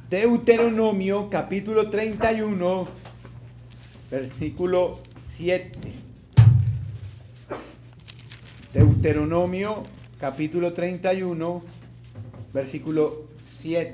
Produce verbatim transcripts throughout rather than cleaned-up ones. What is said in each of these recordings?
Deuteronomio capítulo treinta y uno, versículo siete. Deuteronomio capítulo treinta y uno, versículo siete.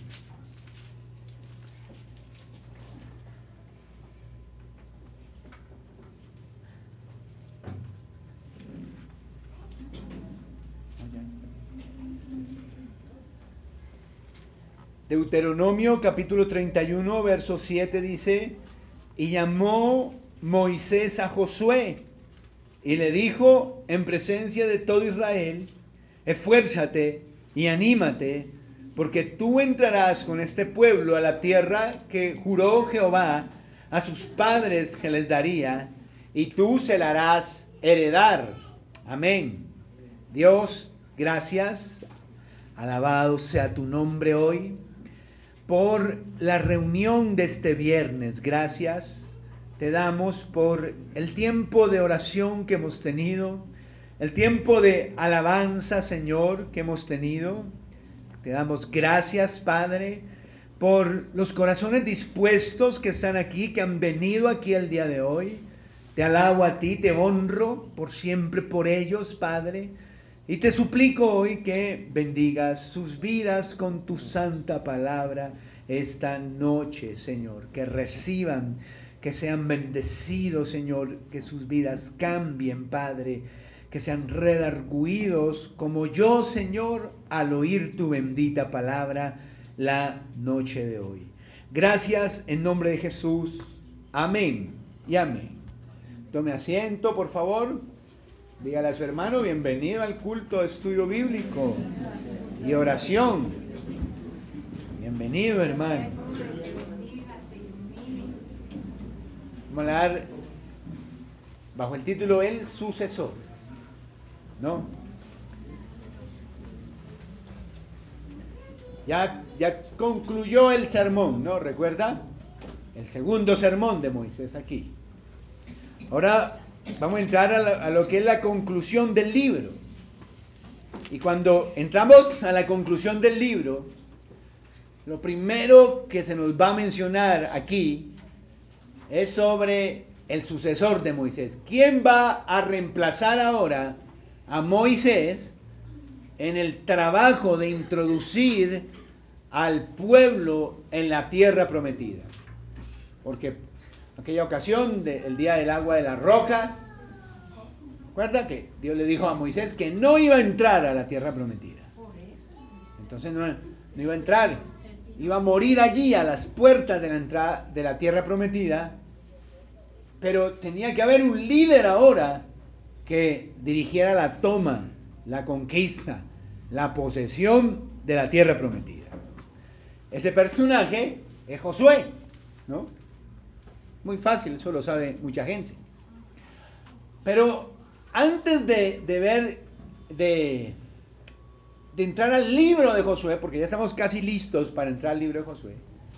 Deuteronomio capítulo treinta y uno, verso siete dice: y llamó Moisés a Josué y le dijo en presencia de todo Israel: esfuérzate y anímate, porque tú entrarás con este pueblo a la tierra que juró Jehová a sus padres que les daría, y tú se la harás heredar. Amén. Dios, gracias, alabado sea tu nombre hoy por la reunión de este viernes. Gracias te damos por el tiempo de oración que hemos tenido, el tiempo de alabanza, Señor, que hemos tenido. Te damos gracias, Padre, por los corazones dispuestos que están aquí, que han venido aquí el día de hoy. Te alabo a ti, te honro por siempre por ellos, Padre. Y te suplico hoy que bendigas sus vidas con tu santa palabra esta noche, Señor. Que reciban, que sean bendecidos, Señor. Que sus vidas cambien, Padre. Que sean redargüidos como yo, Señor, al oír tu bendita palabra la noche de hoy. Gracias en nombre de Jesús. Amén y amén. Tome asiento, por favor. Dígale a su hermano: bienvenido al culto de estudio bíblico y oración. Bienvenido, hermano. Vamos a dar bajo el título El Sucesor, ¿no? Ya, ya concluyó el sermón, ¿no? ¿Recuerda? El segundo sermón de Moisés aquí. Ahora vamos a entrar a, la, a lo que es la conclusión del libro. Y cuando entramos a la conclusión del libro, lo primero que se nos va a mencionar aquí es sobre el sucesor de Moisés. ¿Quién va a reemplazar ahora a Moisés en el trabajo de introducir al pueblo en la tierra prometida? Porque aquella ocasión del día del agua de la roca, recuerda que Dios le dijo a Moisés que no iba a entrar a la tierra prometida. Entonces no, no iba a entrar, iba a morir allí a las puertas de la entrada de la tierra prometida, pero tenía que haber un líder ahora que dirigiera la toma, la conquista, la posesión de la tierra prometida. Ese personaje es Josué, ¿no? Muy fácil, eso lo sabe mucha gente. Pero antes de, de ver, de, de entrar al libro de Josué, porque ya estamos casi listos para entrar al libro de Josué,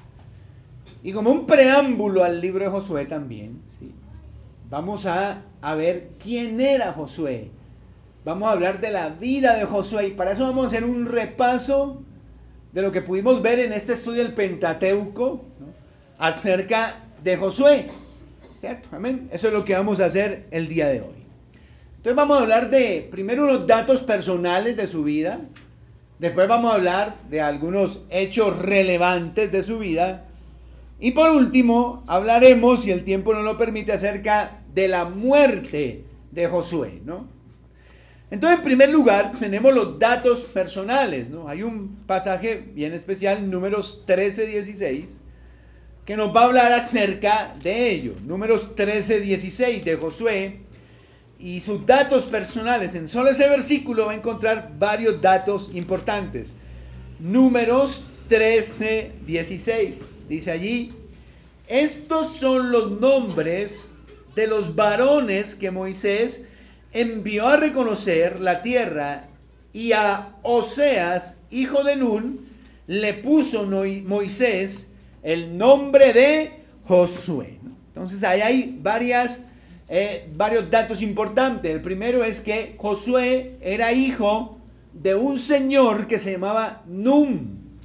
y como un preámbulo al libro de Josué también, ¿sí? Vamos a, a ver quién era Josué. Vamos a hablar de la vida de Josué, y para eso vamos a hacer un repaso de lo que pudimos ver en este estudio del Pentateuco, ¿no? Acerca de Josué, ¿cierto? Amén. Eso es lo que vamos a hacer el día de hoy. Entonces vamos a hablar de, primero, unos datos personales de su vida. Después vamos a hablar de algunos hechos relevantes de su vida. Y por último, hablaremos, si el tiempo nos lo permite, acerca de la muerte de Josué, ¿no? Entonces, en primer lugar, tenemos los datos personales, ¿no? Hay un pasaje bien especial, Números trece, dieciséis, que nos va a hablar acerca de ello. Números trece, dieciséis de Josué y sus datos personales. En solo ese versículo va a encontrar varios datos importantes. Números trece, dieciséis. Dice allí: estos son los nombres de los varones que Moisés envió a reconocer la tierra, y a Oseas, hijo de Nun, le puso Moisés el nombre de Josué. Entonces ahí hay varias, eh, varios datos importantes. El primero es que Josué era hijo de un señor que se llamaba Nun.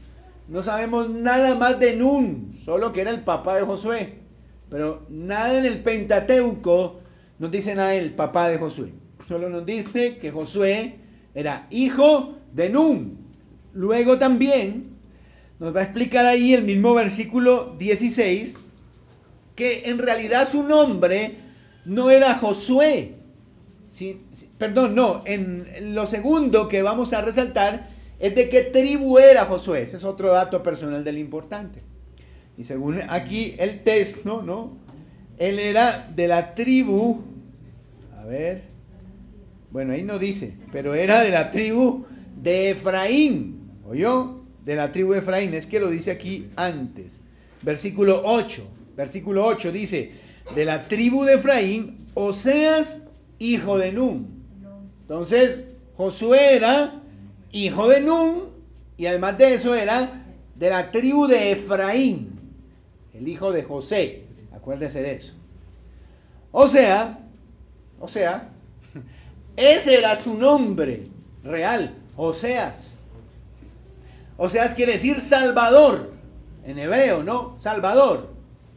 no sabemos nada más de Nun, solo que era el papá de Josué. Pero nada en el Pentateuco nos dice nada del papá de Josué. Solo nos dice que Josué era hijo de Nun. Luego también nos va a explicar ahí el mismo versículo dieciséis, que en realidad su nombre no era Josué. Sí, sí, perdón, no, en, en lo segundo que vamos a resaltar es de qué tribu era Josué. Ese es otro dato personal del importante. Y según aquí el texto, ¿no? Él era de la tribu, a ver, bueno, ahí no dice, pero era de la tribu de Efraín, ¿oyó? De la tribu de Efraín, es que lo dice aquí antes. Versículo ocho, versículo ocho dice, de la tribu de Efraín, Oseas, hijo de Nun. Entonces, Josué era hijo de Nun, y además de eso era de la tribu de Efraín, el hijo de José, acuérdese de eso. O sea, o sea, ese era su nombre real, Oseas. Oseas quiere decir Salvador, en hebreo, ¿no? Salvador.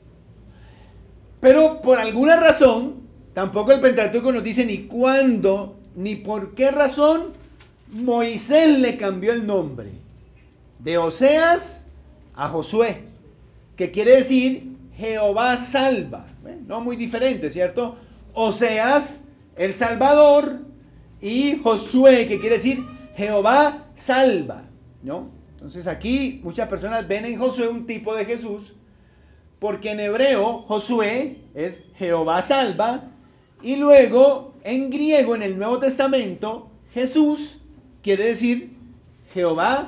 Pero por alguna razón, tampoco el Pentateuco nos dice ni cuándo, ni por qué razón, Moisés le cambió el nombre de Oseas a Josué, que quiere decir Jehová salva. ¿Eh? No muy diferente, ¿cierto? Oseas, el Salvador, y Josué, que quiere decir Jehová salva, ¿no? Entonces aquí muchas personas ven en Josué un tipo de Jesús, porque en hebreo Josué es Jehová salva, y luego en griego, en el Nuevo Testamento, Jesús quiere decir Jehová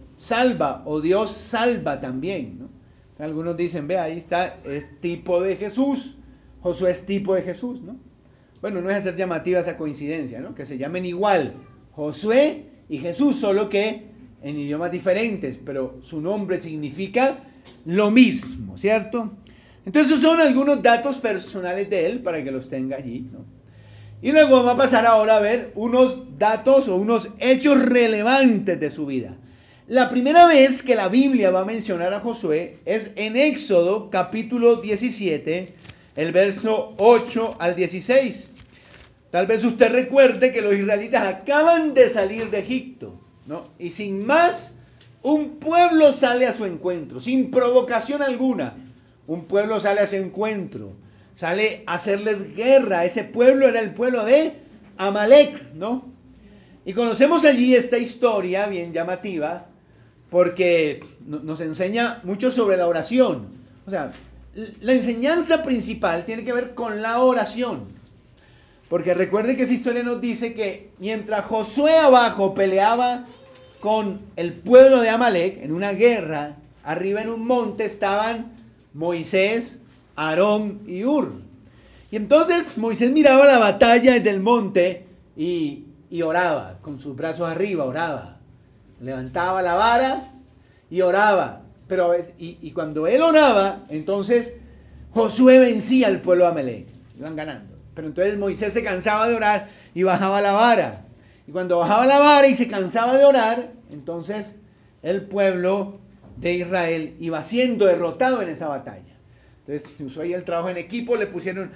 salva, o Dios salva también, ¿no? Algunos dicen, ve, ahí está, es tipo de Jesús, Josué es tipo de Jesús, ¿no? Bueno, no es hacer llamativa esa coincidencia, ¿no? Que se llamen igual, Josué y Jesús, solo que en idiomas diferentes, pero su nombre significa lo mismo, ¿cierto? Entonces esos son algunos datos personales de él, para que los tenga allí, ¿no? Y luego vamos a pasar ahora a ver unos datos o unos hechos relevantes de su vida. La primera vez que la Biblia va a mencionar a Josué es en Éxodo capítulo diecisiete, el verso ocho al dieciséis. Tal vez usted recuerde que los israelitas acaban de salir de Egipto, ¿no? Y sin más, un pueblo sale a su encuentro, sin provocación alguna. Un pueblo sale a su encuentro, sale a hacerles guerra. Ese pueblo era el pueblo de Amalek, ¿no? Y conocemos allí esta historia bien llamativa, porque nos enseña mucho sobre la oración. O sea, la enseñanza principal tiene que ver con la oración. Porque recuerde que esa historia nos dice que mientras Josué abajo peleaba con el pueblo de Amalek en una guerra, arriba en un monte estaban Moisés, Aarón y Hur. Y entonces Moisés miraba la batalla desde el monte y, y oraba, con sus brazos arriba, oraba. Levantaba la vara y oraba. Pero a veces, y, y cuando él oraba, entonces Josué vencía al pueblo de Amalek. Iban ganando. Pero entonces Moisés se cansaba de orar y bajaba la vara. Y cuando bajaba la vara y se cansaba de orar, entonces el pueblo de Israel iba siendo derrotado en esa batalla. Entonces se usó ahí el trabajo en equipo, le pusieron,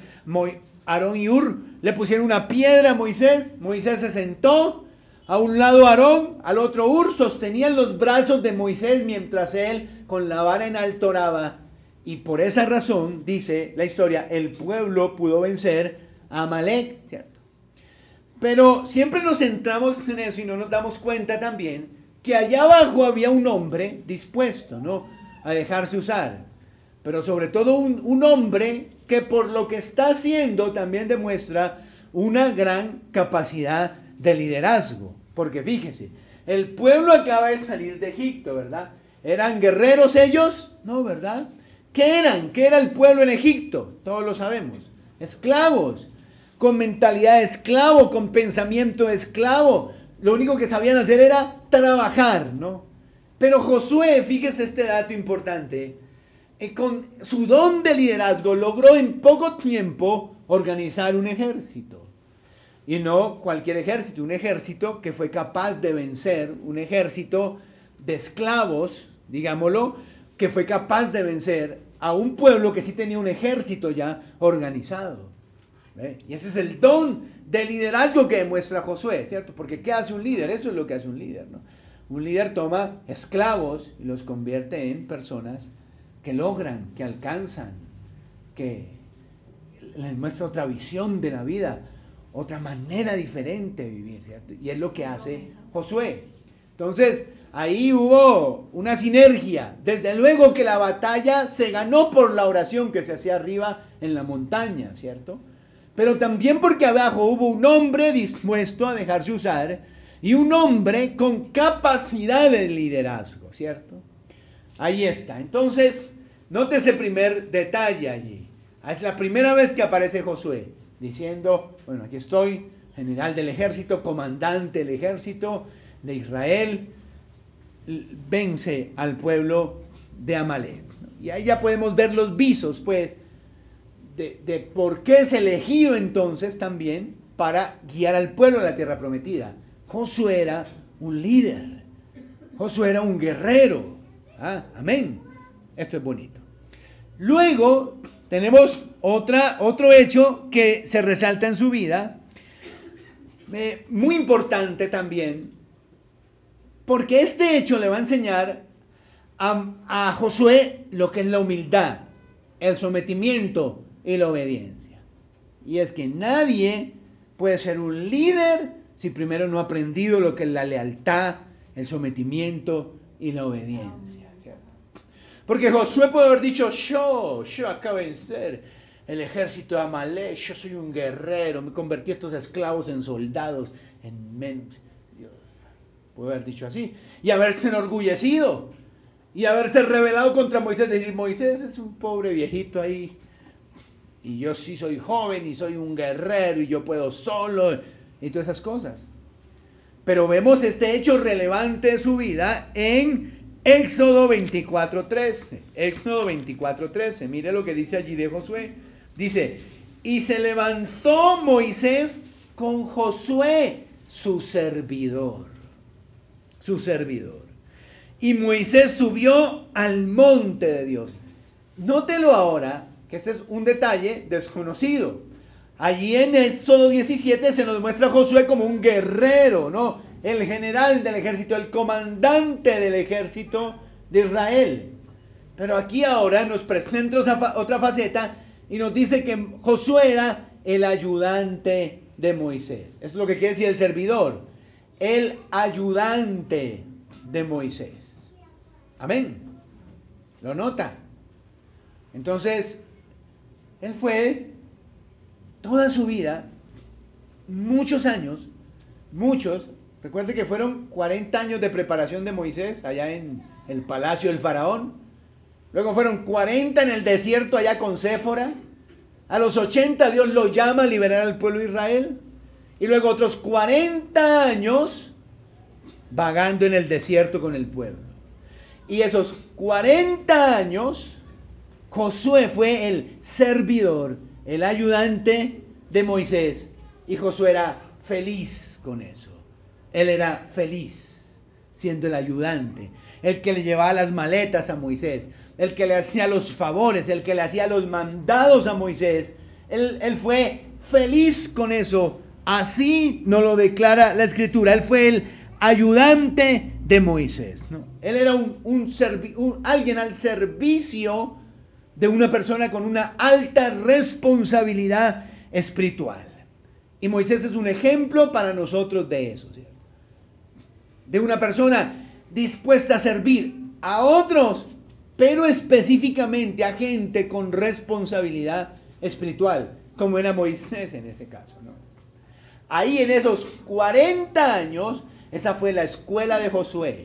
Aarón y Hur, le pusieron una piedra a Moisés, Moisés se sentó, a un lado Aarón, al otro Hur, sostenían los brazos de Moisés mientras él con la vara en alto oraba. Y por esa razón, dice la historia, el pueblo pudo vencer a Amalek, ¿cierto? Pero siempre nos centramos en eso y no nos damos cuenta también que allá abajo había un hombre dispuesto, ¿no?, a dejarse usar. Pero sobre todo un, un hombre que por lo que está haciendo también demuestra una gran capacidad de liderazgo. Porque fíjese, el pueblo acaba de salir de Egipto, ¿verdad? ¿Eran guerreros ellos? No, ¿verdad? ¿Qué eran? ¿Qué era el pueblo en Egipto? Todos lo sabemos. Esclavos, con mentalidad de esclavo, con pensamiento de esclavo. Lo único que sabían hacer era trabajar, ¿no? Pero Josué, fíjese este dato importante, eh, con su don de liderazgo logró en poco tiempo organizar un ejército. Y no cualquier ejército, un ejército que fue capaz de vencer, un ejército de esclavos, digámoslo, que fue capaz de vencer a un pueblo que sí tenía un ejército ya organizado. ¿Ve? Y ese es el don de liderazgo que demuestra Josué, ¿cierto? Porque ¿qué hace un líder? Eso es lo que hace un líder, ¿no? Un líder toma esclavos y los convierte en personas que logran, que alcanzan, que les muestra otra visión de la vida, otra manera diferente de vivir, ¿cierto? Y es lo que hace Josué. Entonces, ahí hubo una sinergia. Desde luego que la batalla se ganó por la oración que se hacía arriba en la montaña, ¿cierto? Pero también porque abajo hubo un hombre dispuesto a dejarse usar y un hombre con capacidad de liderazgo, ¿cierto? Ahí está. Entonces, note ese primer detalle allí. Es la primera vez que aparece Josué diciendo, bueno, aquí estoy, general del ejército, comandante del ejército de Israel, vence al pueblo de Amalek. Y ahí ya podemos ver los visos, pues, de, de por qué es elegido entonces también para guiar al pueblo a la tierra prometida. Josué era un líder, Josué era un guerrero. Ah, amén. Esto es bonito. Luego tenemos otra, otro hecho que se resalta en su vida, eh, muy importante también, porque este hecho le va a enseñar a, a Josué lo que es la humildad, el sometimiento y la obediencia. Y es que nadie puede ser un líder si primero no ha aprendido lo que es la lealtad, el sometimiento y la obediencia, ¿cierto? Porque Josué puede haber dicho, yo, yo acabo de vencer el ejército de Amalek, yo soy un guerrero, me convertí a estos esclavos en soldados, en menos. Puede haber dicho así, y haberse enorgullecido, y haberse rebelado contra Moisés, decir, Moisés es un pobre viejito ahí, y yo sí soy joven, y soy un guerrero, y yo puedo solo, y todas esas cosas. Pero vemos este hecho relevante de su vida en Éxodo veinticuatro trece. Éxodo veinticuatro trece, mire lo que dice allí de Josué. Dice, y se levantó Moisés con Josué, su servidor. Su servidor. Y Moisés subió al monte de Dios. Nótelo ahora, que este es un detalle desconocido. Allí en Éxodo diecisiete se nos muestra a Josué como un guerrero, ¿no? El general del ejército, el comandante del ejército de Israel. Pero aquí ahora nos presenta otra faceta y nos dice que Josué era el ayudante de Moisés. Eso es lo que quiere decir el servidor. El ayudante de Moisés. Amén. ¿Lo nota? Entonces, él fue toda su vida, muchos años, muchos, recuerde que fueron cuarenta años de preparación de Moisés allá en el palacio del faraón. Luego fueron cuarenta en el desierto allá con Séfora. A los ochenta Dios lo llama a liberar al pueblo de Israel. Y luego otros cuarenta años vagando en el desierto con el pueblo. Y esos cuarenta años, Josué fue el servidor, el ayudante de Moisés. Y Josué era feliz con eso. Él era feliz siendo el ayudante, el que le llevaba las maletas a Moisés, el que le hacía los favores, el que le hacía los mandados a Moisés. Él, él fue feliz con eso. Así nos lo declara la Escritura. Él fue el ayudante de Moisés, ¿no? Él era un, un, servi- un alguien al servicio de una persona con una alta responsabilidad espiritual. Y Moisés es un ejemplo para nosotros de eso, ¿cierto? De una persona dispuesta a servir a otros, pero específicamente a gente con responsabilidad espiritual, como era Moisés en ese caso, ¿no? Ahí en esos cuarenta años, esa fue la escuela de Josué.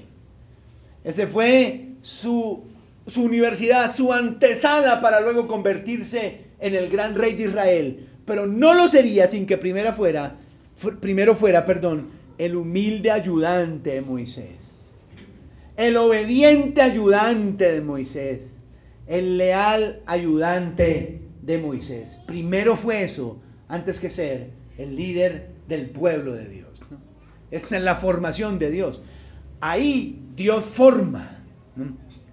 Ese fue su, su universidad, su antesala para luego convertirse en el gran rey de Israel. Pero no lo sería sin que primero fuera, fu- primero fuera, perdón, el humilde ayudante de Moisés. El obediente ayudante de Moisés. El leal ayudante de Moisés. Primero fue eso, antes que ser el líder del pueblo de Dios, ¿no? Esta es la formación de Dios. Ahí Dios forma, ¿no?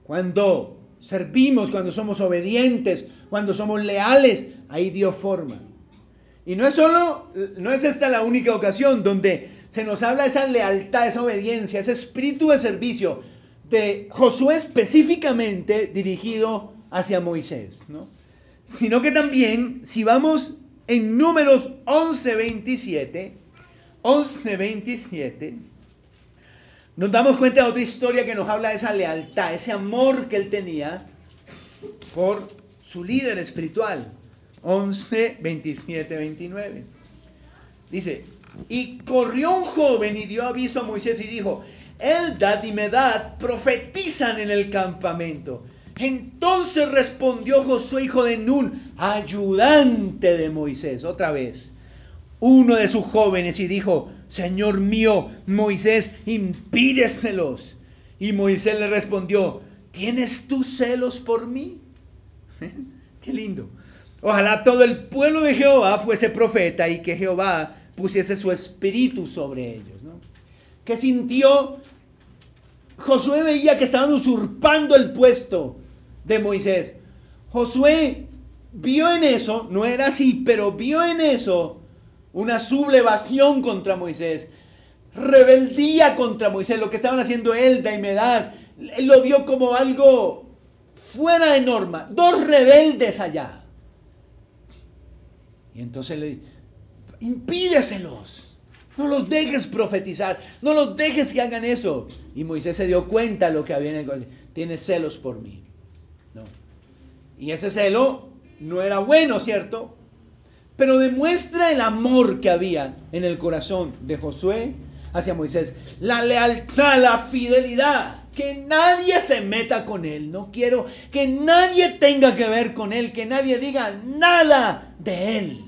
Cuando servimos, cuando somos obedientes, cuando somos leales, ahí Dios forma. Y no es solo, no es esta la única ocasión donde se nos habla de esa lealtad, esa obediencia, ese espíritu de servicio de Josué específicamente dirigido hacia Moisés, ¿no? Sino que también, si vamos en Números once veintisiete, once veintisiete, nos damos cuenta de otra historia que nos habla de esa lealtad, ese amor que él tenía por su líder espiritual. once, veintisiete, veintinueve. Dice, y corrió un joven y dio aviso a Moisés y dijo, Eldad y Medad profetizan en el campamento. Entonces respondió Josué, hijo de Nun, ayudante de Moisés, otra vez, uno de sus jóvenes, y dijo, Señor mío, Moisés, impídeselos. Y Moisés le respondió, ¿tienes tú celos por mí? Qué lindo. Ojalá todo el pueblo de Jehová fuese profeta y que Jehová pusiese su espíritu sobre ellos, ¿no? ¿Qué sintió? Josué veía que estaban usurpando el puesto de Moisés. Josué vio en eso, no era así, pero vio en eso una sublevación contra Moisés, rebeldía contra Moisés, lo que estaban haciendo Eldad y Medad. Él lo vio como algo fuera de norma, dos rebeldes allá. Y entonces le dice, impídeselos, no los dejes profetizar, no los dejes que hagan eso. Y Moisés se dio cuenta de lo que había en el corazón. Tienes celos por mí. No. Y ese celo no era bueno, ¿cierto? Pero demuestra el amor que había en el corazón de Josué hacia Moisés. La lealtad, la fidelidad. Que nadie se meta con él. No quiero que nadie tenga que ver con él. Que nadie diga nada de él.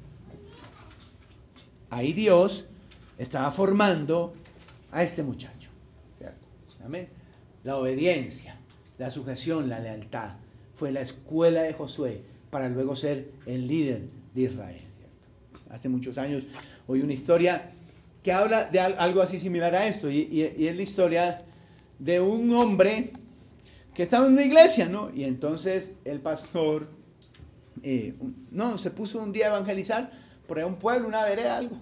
Ahí Dios estaba formando a este muchacho. ¿Cierto? Amén. La obediencia, la sujeción, la lealtad fue la escuela de Josué para luego ser el líder de Israel. ¿Cierto? Hace muchos años oí una historia que habla de algo así similar a esto. Y, y, y es la historia de un hombre que estaba en una iglesia, ¿no? Y entonces el pastor, eh, no, se puso un día a evangelizar por ahí un pueblo, una vereda, algo.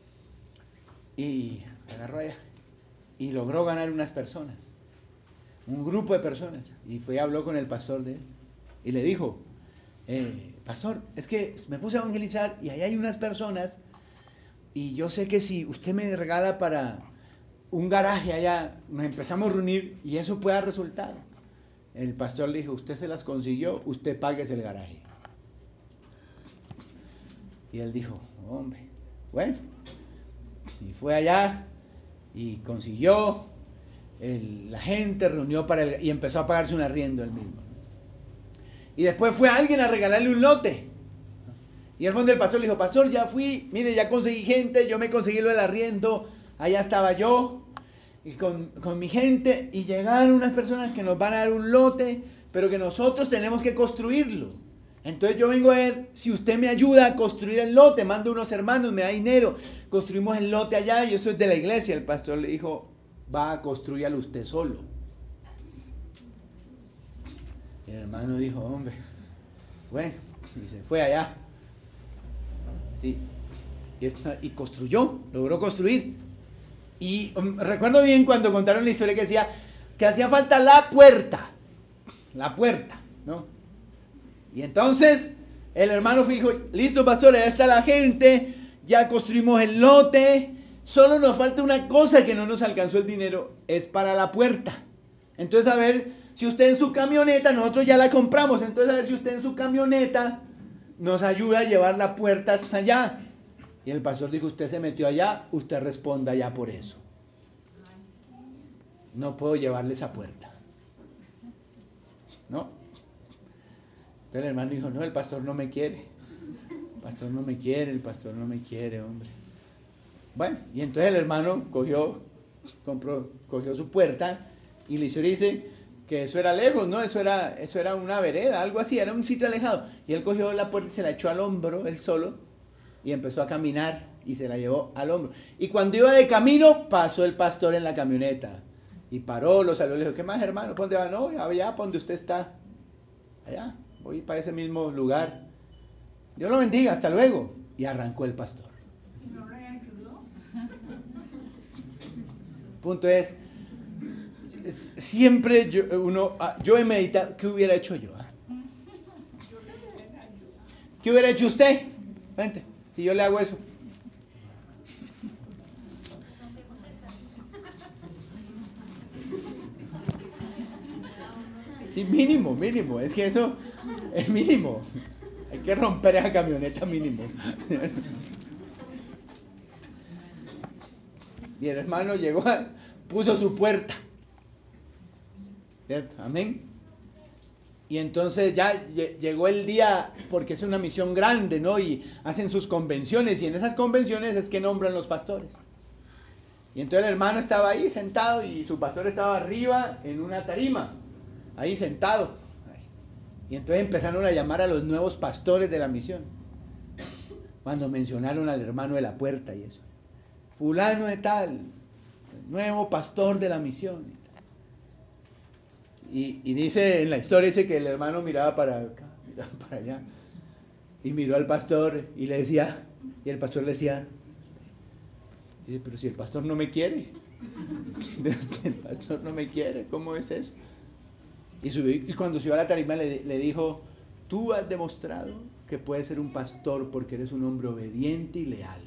Y agarró allá y logró ganar unas personas, un grupo de personas. Y fue y habló con el pastor de él y le dijo, eh, pastor, es que me puse a evangelizar y ahí hay unas personas y yo sé que si usted me regala para un garaje allá, nos empezamos a reunir y eso puede dar resultado. El pastor le dijo, usted se las consiguió, usted páguese el garaje. Y él dijo, hombre, bueno, y fue allá y consiguió, el, la gente reunió para el, y empezó a pagarse un arriendo él mismo. Y después fue alguien a regalarle un lote. Y el fondo del pastor le dijo, pastor, ya fui, mire, ya conseguí gente, yo me conseguí lo del arriendo, allá estaba yo, y con, con mi gente, y llegaron unas personas que nos van a dar un lote, pero que nosotros tenemos que construirlo. Entonces yo vengo a ver si usted me ayuda a construir el lote, mando unos hermanos, me da dinero, construimos el lote allá y eso es de la iglesia. El pastor le dijo, va a construirlo usted solo. Y el hermano dijo, hombre, bueno, y se fue allá. Sí, y, esta, y construyó, logró construir. Y um, recuerdo bien cuando contaron la historia que decía que hacía falta la puerta, la puerta, ¿no? Y entonces el hermano dijo, listo pastor, ya está la gente, ya construimos el lote, solo nos falta una cosa que no nos alcanzó el dinero, es para la puerta. Entonces a ver si usted en su camioneta, nosotros ya la compramos, entonces a ver si usted en su camioneta nos ayuda a llevar la puerta hasta allá. Y el pastor dijo, usted se metió allá, usted responda ya por eso. No puedo llevarle esa puerta. ¿No? Entonces el hermano dijo, no, el pastor no me quiere. El pastor no me quiere, el pastor no me quiere, hombre. Bueno, y entonces el hermano cogió, compró, cogió su puerta y la historia dice que eso era lejos, ¿no? Eso era, eso era una vereda, algo así, era un sitio alejado. Y él cogió la puerta y se la echó al hombro, él solo, y empezó a caminar y se la llevó al hombro. Y cuando iba de camino, pasó el pastor en la camioneta. Y paró, lo saludó, le dijo, ¿qué más, hermano? ¿Para dónde va? No, allá, para donde usted está. Allá, voy para ese mismo lugar. Dios lo bendiga, hasta luego. Y arrancó el pastor. ¿No lo ayudó? El punto es, siempre yo, uno, yo he meditado, ¿qué hubiera hecho yo? ¿Qué hubiera hecho usted? Vente, si yo le hago eso. Sí, mínimo, mínimo. Es que eso es mínimo. Hay que romper esa camioneta mínimo. Y el hermano llegó, puso su puerta. ¿Cierto? Amén. Y entonces ya llegó el día, porque es una misión grande, ¿no? Y hacen sus convenciones, y en esas convenciones es que nombran los pastores. Y entonces el hermano estaba ahí sentado, y su pastor estaba arriba en una tarima, ahí sentado. Y entonces empezaron a llamar a los nuevos pastores de la misión. Cuando mencionaron al hermano de la puerta y eso. Fulano de tal, nuevo pastor de la misión. Y, y dice, en la historia dice que el hermano miraba para acá, miraba para allá, y miró al pastor y le decía, y el pastor le decía, dice, pero si el pastor no me quiere, el pastor no me quiere, ¿cómo es eso? Y, subió, y cuando subió a la tarima le, le dijo, tú has demostrado que puedes ser un pastor porque eres un hombre obediente y leal.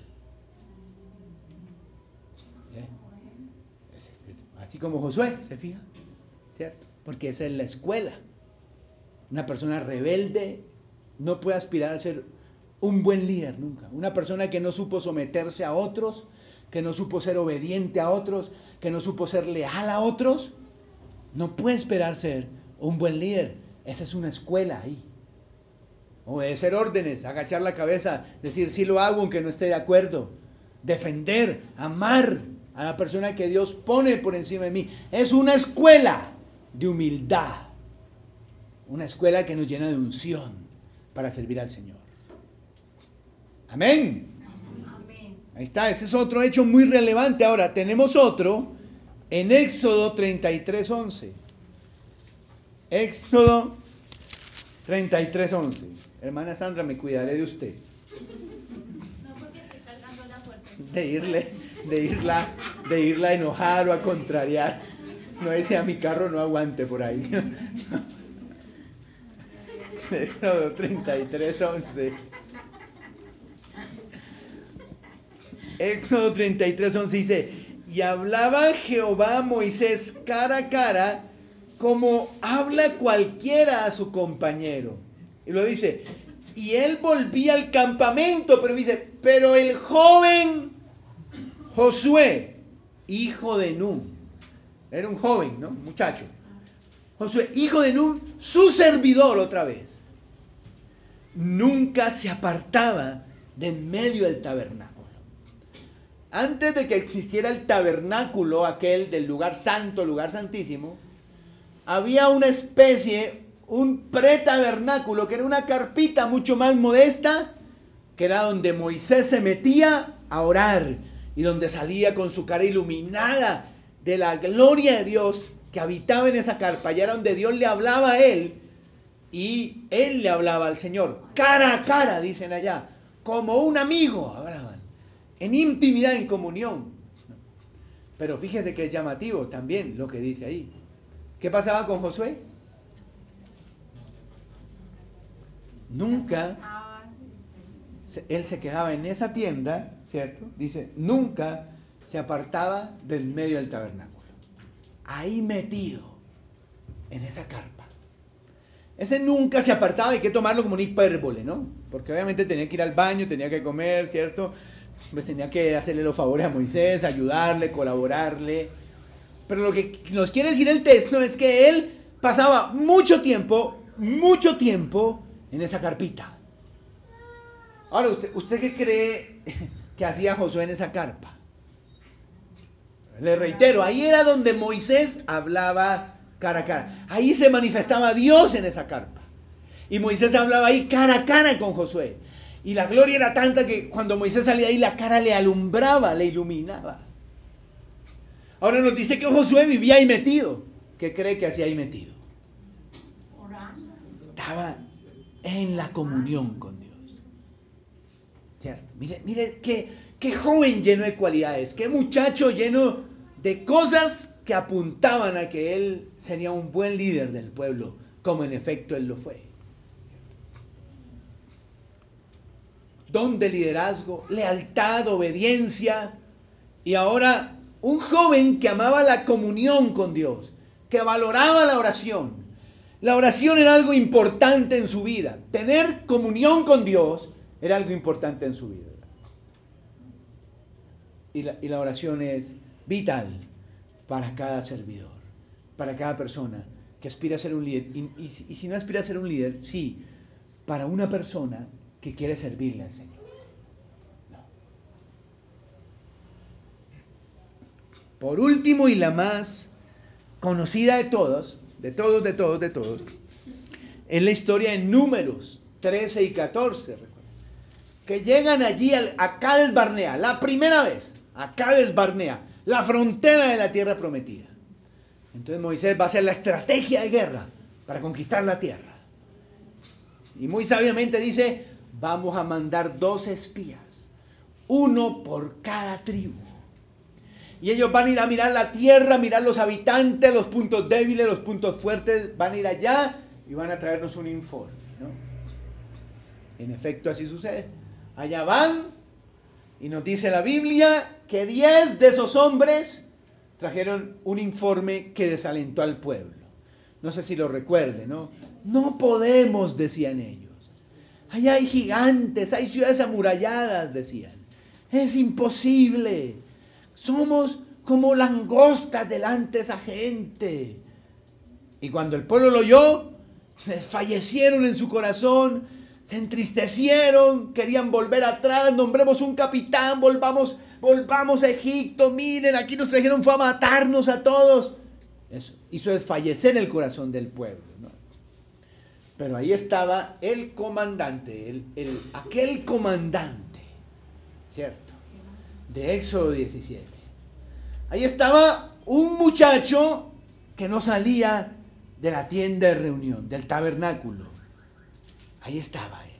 ¿Eh? Es, es, es, así como Josué, ¿se fija? ¿Cierto? Porque esa es la escuela. Una persona rebelde no puede aspirar a ser un buen líder nunca. Una persona que no supo someterse a otros, que no supo ser obediente a otros, que no supo ser leal a otros, no puede esperar ser un buen líder. Esa es una escuela ahí. Obedecer órdenes, agachar la cabeza, decir sí lo hago aunque no esté de acuerdo, defender, amar a la persona que Dios pone por encima de mí. Es una escuela de humildad, una escuela que nos llena de unción para servir al Señor. Amén. Amén. Ahí está, ese es otro hecho muy relevante. Ahora tenemos otro en Éxodo treinta y tres once. Éxodo treinta y tres once. Hermana Sandra, me cuidaré de usted. No, porque estoy cargando la puerta. De irle, de irla, de irla a enojar o a contrariar. No ese a mi carro no aguante por ahí. Éxodo treinta y tres once. Éxodo treinta y tres once dice, y hablaba Jehová a Moisés cara a cara, como habla cualquiera a su compañero. Y lo dice, y él volvía al campamento, pero dice, pero el joven Josué, hijo de Nun, era un joven, ¿no? Un muchacho. Josué, hijo de Nun, su servidor otra vez, nunca se apartaba de en medio del tabernáculo. Antes de que existiera el tabernáculo, aquel del lugar santo, lugar santísimo, había una especie, un pretabernáculo, que era una carpita mucho más modesta, que era donde Moisés se metía a orar y donde salía con su cara iluminada de la gloria de Dios que habitaba en esa carpa. Y era donde Dios le hablaba a él y él le hablaba al Señor, cara a cara, dicen allá, como un amigo hablaban, en intimidad, en comunión. Pero fíjese que es llamativo también lo que dice ahí. ¿Qué pasaba con Josué? Nunca, él se quedaba en esa tienda, ¿cierto? Dice, nunca se apartaba del medio del tabernáculo. Ahí metido, en esa carpa. Ese nunca se apartaba, hay que tomarlo como una hipérbole, ¿no? Porque obviamente tenía que ir al baño, tenía que comer, ¿cierto? Pues tenía que hacerle los favores a Moisés, ayudarle, colaborarle. Pero lo que nos quiere decir el texto es que él pasaba mucho tiempo, mucho tiempo en esa carpita. Ahora, ¿usted, usted qué cree que hacía Josué en esa carpa? Le reitero, ahí era donde Moisés hablaba cara a cara. Ahí se manifestaba Dios en esa carpa. Y Moisés hablaba ahí cara a cara con Josué. Y la gloria era tanta que cuando Moisés salía ahí, la cara le alumbraba, le iluminaba. Ahora nos dice que Josué vivía ahí metido. ¿Qué cree que hacía ahí metido? Orando. Estaba en la comunión con Dios. ¿Cierto? Mire, mire qué, qué joven lleno de cualidades, qué muchacho lleno de cosas que apuntaban a que él sería un buen líder del pueblo, como en efecto él lo fue. Don de liderazgo, lealtad, obediencia, y ahora un joven que amaba la comunión con Dios, que valoraba la oración. La oración era algo importante en su vida. Tener comunión con Dios era algo importante en su vida. Y la, y la oración es vital para cada servidor, para cada persona que aspira a ser un líder. Y, y, y si no aspira a ser un líder, sí, para una persona que quiere servirle al Señor. Por último, y la más conocida de todos, de todos, de todos, de todos, es la historia de Números trece y catorce, recuerden, que llegan allí a Cades Barnea, la primera vez, a Cades Barnea, la frontera de la tierra prometida. Entonces Moisés va a hacer la estrategia de guerra para conquistar la tierra. Y muy sabiamente dice, vamos a mandar dos espías, uno por cada tribu. Y ellos van a ir a mirar la tierra, mirar los habitantes, los puntos débiles, los puntos fuertes, van a ir allá y van a traernos un informe, ¿no? En efecto, así sucede. Allá van y nos dice la Biblia que diez de esos hombres trajeron un informe que desalentó al pueblo. No sé si lo recuerden, ¿no? No podemos, decían ellos. Allá hay gigantes, hay ciudades amuralladas, decían. Es imposible. Somos como langostas delante de esa gente. Y cuando el pueblo lo oyó, se desfallecieron en su corazón, se entristecieron, querían volver atrás, nombremos un capitán, volvamos, volvamos a Egipto, miren, aquí nos trajeron, fue a matarnos a todos. Eso hizo desfallecer el corazón del pueblo, ¿no? Pero ahí estaba el comandante, el, el, aquel comandante, ¿cierto? De Éxodo diecisiete. Ahí estaba un muchacho que no salía de la tienda de reunión, del tabernáculo. Ahí estaba él.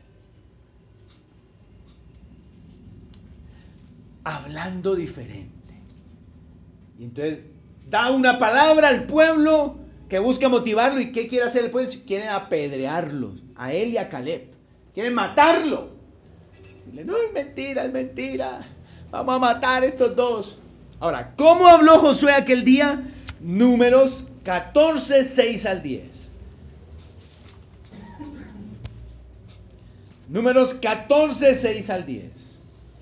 Hablando diferente. Y entonces da una palabra al pueblo que busca motivarlo. ¿Y qué quiere hacer el pueblo? Quieren apedrearlos, a él y a Caleb. Quieren matarlo. Dile, no, es mentira, es mentira. Vamos a matar a estos dos. Ahora, ¿cómo habló Josué aquel día? Números catorce, seis al diez. Números catorce, seis al diez.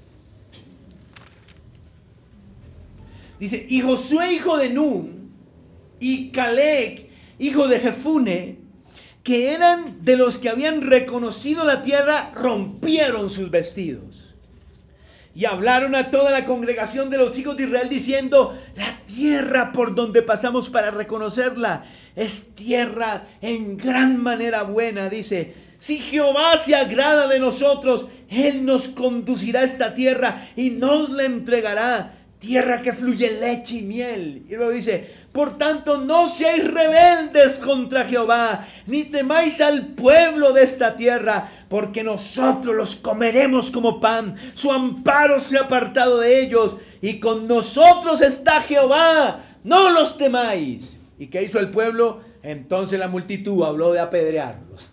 Dice, y Josué, hijo de Nun, y Caleb, hijo de Jefune, que eran de los que habían reconocido la tierra, rompieron sus vestidos. Y hablaron a toda la congregación de los hijos de Israel diciendo, la tierra por donde pasamos para reconocerla es tierra en gran manera buena. Dice, si Jehová se agrada de nosotros, Él nos conducirá a esta tierra y nos la entregará. Tierra que fluye leche y miel. Y luego dice, por tanto no seáis rebeldes contra Jehová, ni temáis al pueblo de esta tierra, porque nosotros los comeremos como pan. Su amparo se ha apartado de ellos, y con nosotros está Jehová, no los temáis. ¿Y qué hizo el pueblo? Entonces la multitud habló de apedrearlos.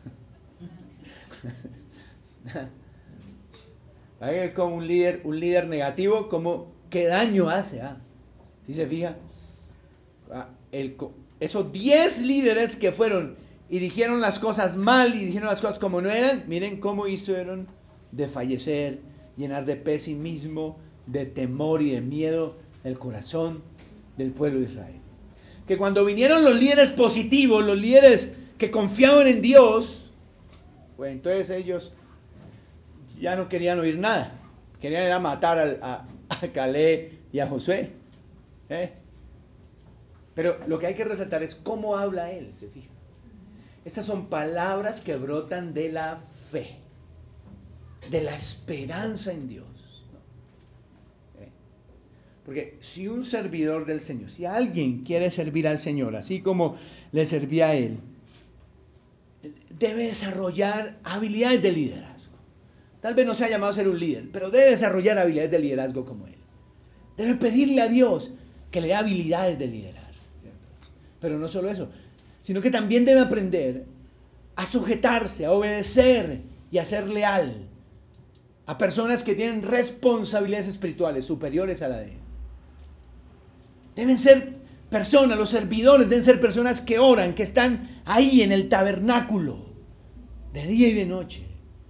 Como un líder, un líder negativo, como qué daño hace, ¿ah? ¿Sí se fija? El, esos diez líderes que fueron y dijeron las cosas mal y dijeron las cosas como no eran, miren cómo hicieron de fallecer, llenar de pesimismo, de temor y de miedo el corazón del pueblo de Israel. Que cuando vinieron los líderes positivos, los líderes que confiaban en Dios, pues entonces ellos ya no querían oír nada, querían era matar al, a, a Caleb y a Josué, ¿eh? Pero lo que hay que resaltar es cómo habla él, ¿se fija? Estas son palabras que brotan de la fe, de la esperanza en Dios, ¿no? ¿Eh? Porque si un servidor del Señor, si alguien quiere servir al Señor, así como le servía a Él, debe desarrollar habilidades de liderazgo. Tal vez no sea llamado a ser un líder, pero debe desarrollar habilidades de liderazgo como Él. Debe pedirle a Dios que le dé habilidades de liderar. ¿Cierto? Pero no solo eso, sino que también debe aprender a sujetarse, a obedecer y a ser leal a personas que tienen responsabilidades espirituales superiores a la de Él. Deben ser personas, los servidores deben ser personas que oran, que están ahí en el tabernáculo, de día y de noche.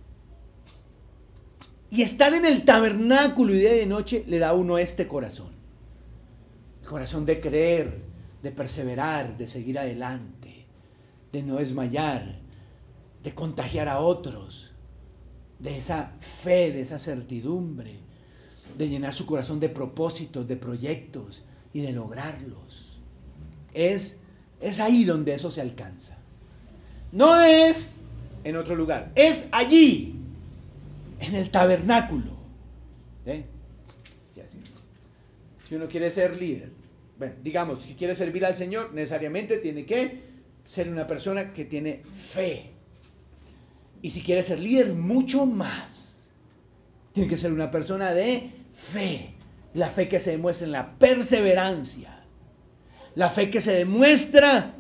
Y estar en el tabernáculo y de día y de noche le da a uno este corazón. El corazón de creer, de perseverar, de seguir adelante, de no desmayar, de contagiar a otros, de esa fe, de esa certidumbre, de llenar su corazón de propósitos, de proyectos y de lograrlos. Es, es ahí donde eso se alcanza. No es en otro lugar, es allí, en el tabernáculo. ¿Eh? Y así. Si uno quiere ser líder, bueno, digamos, si quiere servir al Señor, necesariamente tiene que ser una persona que tiene fe. Y si quiere ser líder, mucho más. Tiene que ser una persona de fe. La fe que se demuestra en la perseverancia. La fe que se demuestra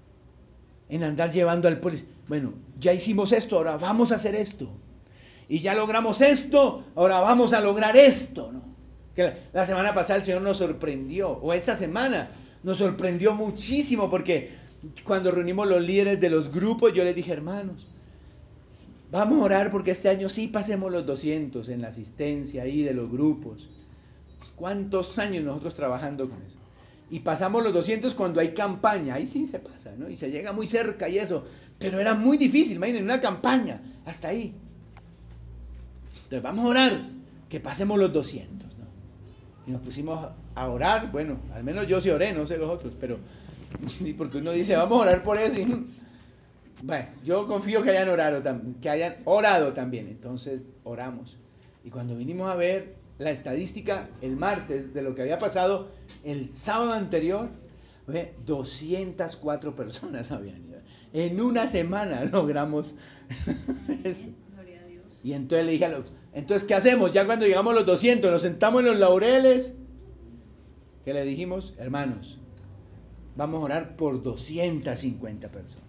en andar llevando al pueblo. Bueno, ya hicimos esto, ahora vamos a hacer esto. Y ya logramos esto, ahora vamos a lograr esto, ¿no? Que la, la semana pasada el Señor nos sorprendió, o esta semana nos sorprendió muchísimo, porque cuando reunimos los líderes de los grupos, yo les dije, hermanos, vamos a orar porque este año sí pasemos los doscientos en la asistencia ahí de los grupos. ¿Cuántos años nosotros trabajando con eso? Y pasamos los doscientos cuando hay campaña, ahí sí se pasa, ¿no? Y se llega muy cerca y eso, pero era muy difícil, imaginen, una campaña, hasta ahí. Entonces vamos a orar, que pasemos los doscientos, ¿no? Y nos pusimos a orar, bueno, al menos yo sí oré, no sé los otros, pero sí, porque uno dice, vamos a orar por eso, y bueno, yo confío que hayan orado, que hayan orado también, entonces oramos. Y cuando vinimos a ver la estadística el martes de lo que había pasado el sábado anterior, doscientas cuatro personas habían ido. En una semana logramos eso. Y entonces le dije a los, entonces ¿qué hacemos? Ya cuando llegamos a los doscientos, nos sentamos en los laureles, ¿qué le dijimos? Hermanos, vamos a orar por doscientas cincuenta personas.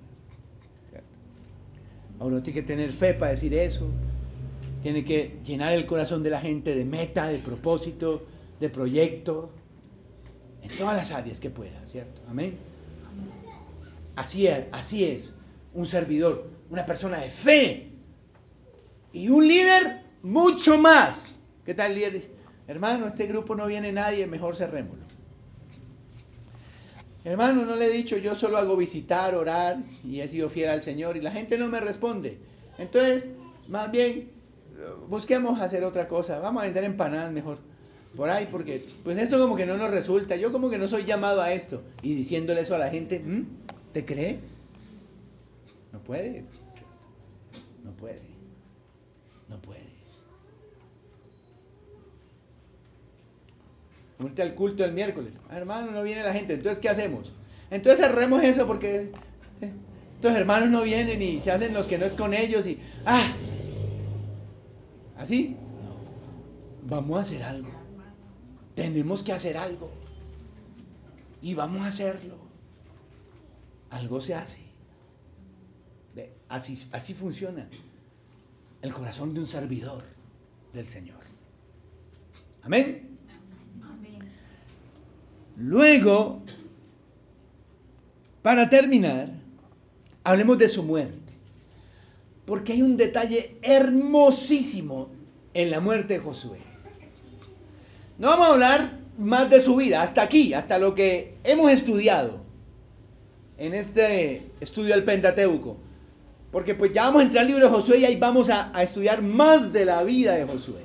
Ahora tiene que tener fe para decir eso, tiene que llenar el corazón de la gente de meta, de propósito, de proyecto, en todas las áreas que pueda, ¿cierto? Amén. Así es, así es, un servidor, una persona de fe y un líder mucho más. ¿Qué tal el líder? Dice, hermano, este grupo no viene nadie, mejor cerrémoslo. Hermano, no le he dicho, yo solo hago visitar, orar y he sido fiel al Señor y la gente no me responde. Entonces, más bien, busquemos hacer otra cosa, vamos a vender empanadas mejor por ahí, porque pues esto como que no nos resulta, yo como que no soy llamado a esto. Y diciéndole eso a la gente, ¿Mm? ¿te cree? No puede, no puede, no puede. Ahorita al culto del miércoles, ah, hermano, no viene la gente, entonces ¿qué hacemos? Entonces cerremos eso porque estos hermanos no vienen y se hacen los que no es con ellos y ¡ah! ¿Así? No. Vamos a hacer algo. Tenemos que hacer algo. Y vamos a hacerlo. Algo se hace. Así, así funciona el corazón de un servidor del Señor. Amén. Amén. Luego, para terminar, hablemos de su muerte. Porque hay un detalle hermosísimo en la muerte de Josué. No vamos a hablar más de su vida, hasta aquí, hasta lo que hemos estudiado en este estudio del Pentateuco. Porque pues ya vamos a entrar al libro de Josué y ahí vamos a, a estudiar más de la vida de Josué.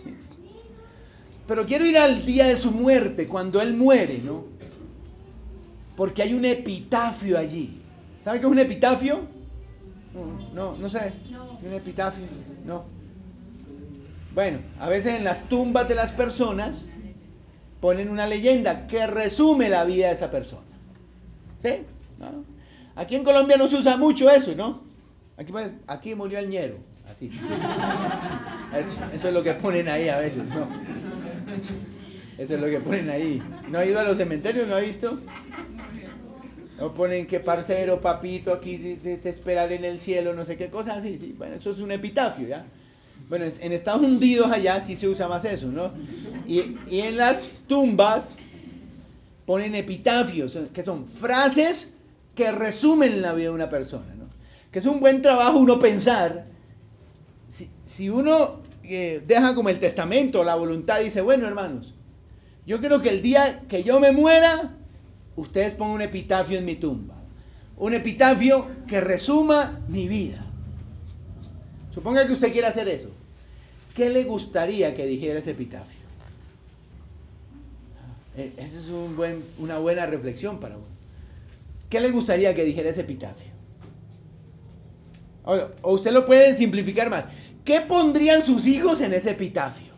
Pero quiero ir al día de su muerte, cuando él muere, ¿no? Porque hay un epitafio allí. ¿Sabe qué es un epitafio? No, no, no sé. No. Un epitafio, no. Bueno, a veces en las tumbas de las personas ponen una leyenda que resume la vida de esa persona. ¿Sí? ¿No? Aquí en Colombia no se usa mucho eso, ¿no? Aquí, pues, aquí murió el ñero, así. Eso es lo que ponen ahí a veces, ¿no? Eso es lo que ponen ahí. ¿No ha ido a los cementerios? ¿No ha visto? No ponen que parcero, papito, aquí te, te esperaré en el cielo, no sé qué cosa así, sí. Bueno, eso es un epitafio, ¿ya? Bueno, en Estados Unidos allá sí se usa más eso, ¿no? Y, y en las tumbas ponen epitafios, que son frases que resumen la vida de una persona, ¿no? Que es un buen trabajo uno pensar, si, si uno eh, deja como el testamento, la voluntad, dice, bueno, hermanos, yo creo que el día que yo me muera, ustedes pongan un epitafio en mi tumba. Un epitafio que resuma mi vida. Suponga que usted quiera hacer eso. ¿Qué le gustaría que dijera ese epitafio? Esa es un buen, una buena reflexión para uno. ¿Qué le gustaría que dijera ese epitafio? O, o usted lo puede simplificar más. ¿Qué pondrían sus hijos en ese epitafio?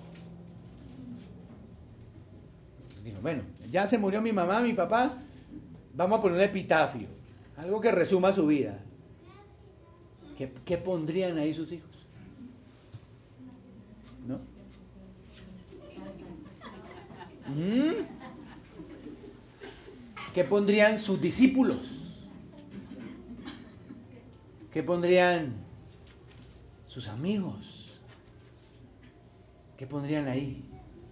Digo, bueno, ya se murió mi mamá, mi papá, vamos a poner un epitafio. Algo que resuma su vida. ¿Qué, qué pondrían ahí sus hijos? ¿No? ¿Mm? ¿Qué pondrían sus discípulos? ¿Qué pondrían sus amigos? ¿Qué pondrían ahí?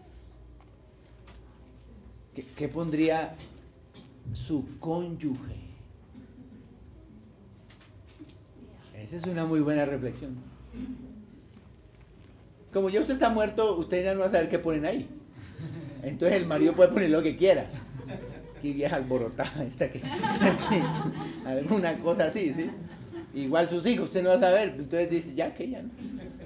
¿Qué, qué pondría su cónyuge? Esa es una muy buena reflexión. Como ya usted está muerto, usted ya no va a saber qué ponen ahí. Entonces el marido puede poner lo que quiera. Qué vieja alborotada esta que... alguna cosa así, ¿sí? Igual sus hijos, usted no va a saber. Entonces dice, ya que ya no.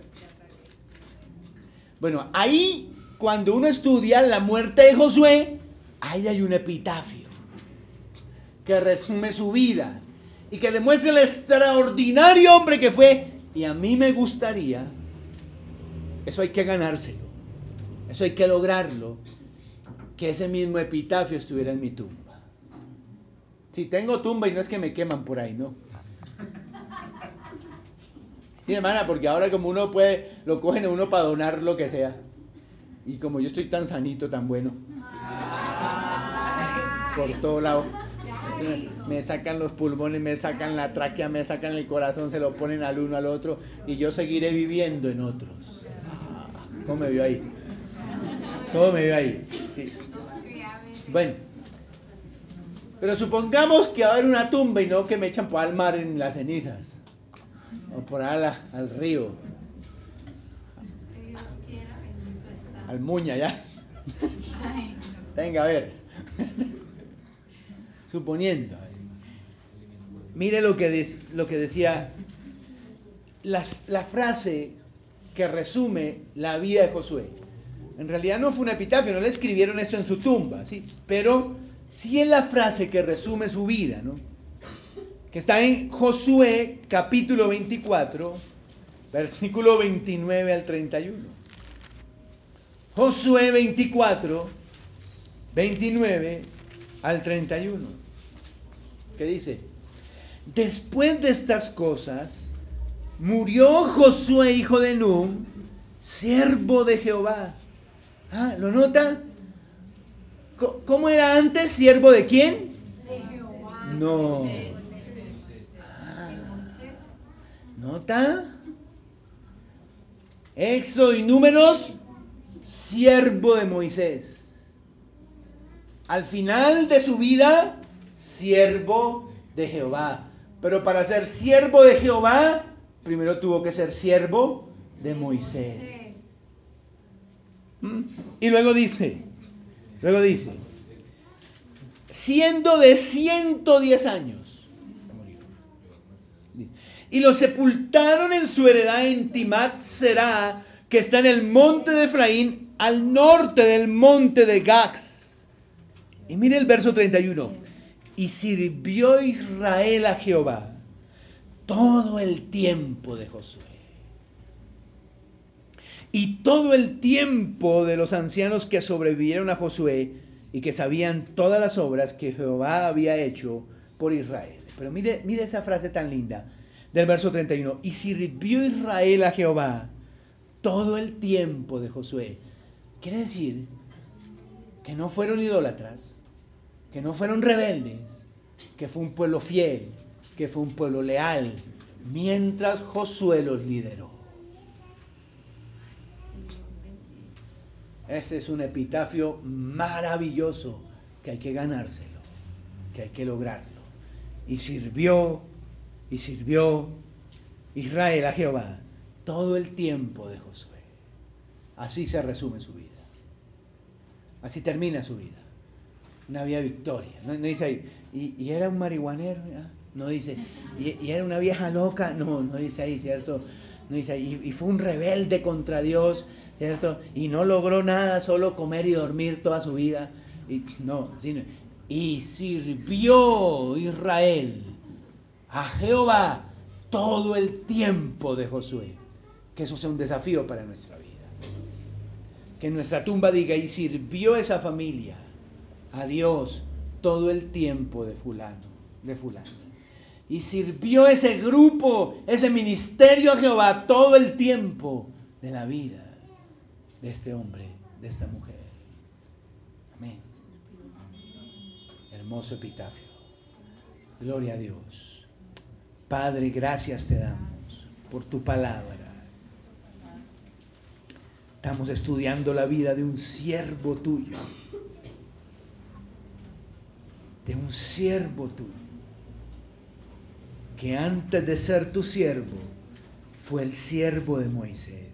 Bueno, ahí, cuando uno estudia la muerte de Josué, ahí hay un epitafio que resume su vida y que demuestra el extraordinario hombre que fue. Y a mí me gustaría, eso hay que ganárselo, eso hay que lograrlo, que ese mismo epitafio estuviera en mi tumba. Si tengo tumba y no es que me queman por ahí, ¿no? Sí, hermana, porque ahora como uno puede, lo cogen a uno para donar lo que sea. Y como yo estoy tan sanito, tan bueno, por todo lado, me sacan los pulmones, me sacan la tráquea, me sacan el corazón, se lo ponen al uno al otro, y yo seguiré viviendo en otros. ¿Cómo me vio ahí? ¿Cómo me vio ahí? Sí. Bueno, pero supongamos que va a haber una tumba y no que me echan por al mar en las cenizas, o por al, al río, al Muña ya. Venga, a ver. Suponiendo, mire lo que, de, lo que decía la, la frase que resume la vida de Josué. En realidad no fue un epitafio, no le escribieron esto en su tumba, ¿sí? Pero sí es la frase que resume su vida, ¿no? Que está en Josué capítulo veinticuatro, versículo veintinueve al treinta y uno. Josué veinticuatro, veintinueve al treinta y uno. ¿Qué dice? Después de estas cosas, murió Josué, hijo de Nun, siervo de Jehová. Ah, ¿lo nota? ¿Cómo era antes? ¿Siervo de quién? De Jehová. No. Ah, ¿nota? Éxodo y Números, siervo de Moisés. Al final de su vida, siervo de Jehová. Pero para ser siervo de Jehová, primero tuvo que ser siervo de Moisés. ¿Mm? Y luego dice, luego dice, siendo de ciento diez años, y lo sepultaron en su heredad en Timat Será, que está en el monte de Efraín, al norte del monte de Gax. Y mire el verso treinta y uno. Y sirvió Israel a Jehová todo el tiempo de Josué. Y todo el tiempo de los ancianos que sobrevivieron a Josué y que sabían todas las obras que Jehová había hecho por Israel. Pero mire, mire esa frase tan linda del verso treinta y uno. Y sirvió Israel a Jehová todo el tiempo de Josué. Quiere decir que no fueron idólatras, que no fueron rebeldes, que fue un pueblo fiel, que fue un pueblo leal, mientras Josué los lideró. Ese es un epitafio maravilloso que hay que ganárselo, que hay que lograrlo. Y sirvió, y sirvió Israel a Jehová todo el tiempo de Josué. Así se resume su vida. Así termina su vida. Una vida de victoria. No, no dice ahí, y, y era un marihuanero, ¿ya? No dice, y, y era una vieja loca, no, no dice ahí, ¿cierto? No dice ahí, y, y fue un rebelde contra Dios, ¿cierto? Y no logró nada, solo comer y dormir toda su vida. Y, no, sino, y sirvió Israel a Jehová todo el tiempo de Josué. Que eso sea un desafío para nuestra vida. Que en nuestra tumba diga, y sirvió esa familia a Dios todo el tiempo de fulano, de fulano. Y sirvió ese grupo, ese ministerio a Jehová todo el tiempo de la vida de este hombre, de esta mujer. Amén. Hermoso epitafio. Gloria a Dios. Padre, gracias te damos por tu palabra. Estamos estudiando la vida de un siervo tuyo. De un siervo tuyo. Que antes de ser tu siervo, fue el siervo de Moisés.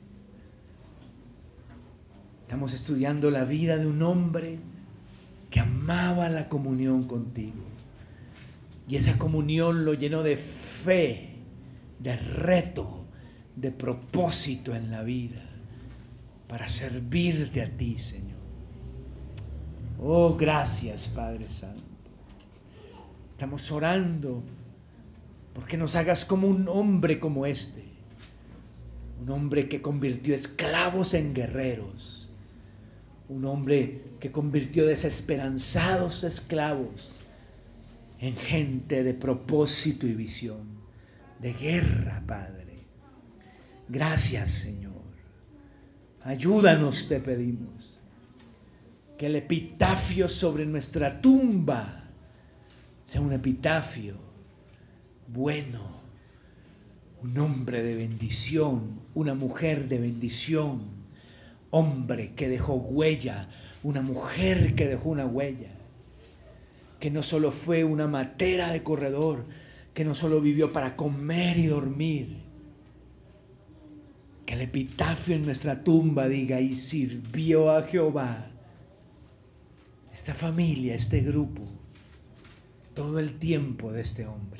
Estamos estudiando la vida de un hombre que amaba la comunión contigo. Y esa comunión lo llenó de fe, de reto, de propósito en la vida, para servirte a ti, Señor. Oh, gracias, Padre Santo. Estamos orando porque nos hagas como un hombre como este. Un hombre que convirtió esclavos en guerreros. Un hombre que convirtió desesperanzados esclavos en gente de propósito y visión, de guerra, Padre. Gracias, Señor. Ayúdanos, te pedimos. Que el epitafio sobre nuestra tumba sea un epitafio bueno. Un hombre de bendición, una mujer de bendición. Hombre que dejó huella, una mujer que dejó una huella. Que no solo fue una matera de corredor, que no solo vivió para comer y dormir. Que el epitafio en nuestra tumba diga, y sirvió a Jehová. Esta familia, este grupo, todo el tiempo de este hombre.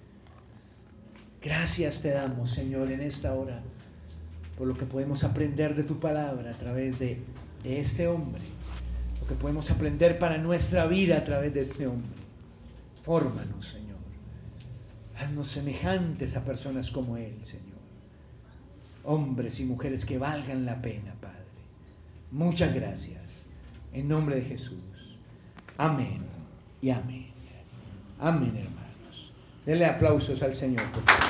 Gracias te damos, Señor, en esta hora, por lo que podemos aprender de tu palabra a través de, de este hombre. Lo que podemos aprender para nuestra vida a través de este hombre. Fórmanos, Señor. Haznos semejantes a personas como él, Señor. Hombres y mujeres que valgan la pena, Padre. Muchas gracias. En nombre de Jesús. Amén y amén. Amén, hermanos. Denle aplausos al Señor, por favor.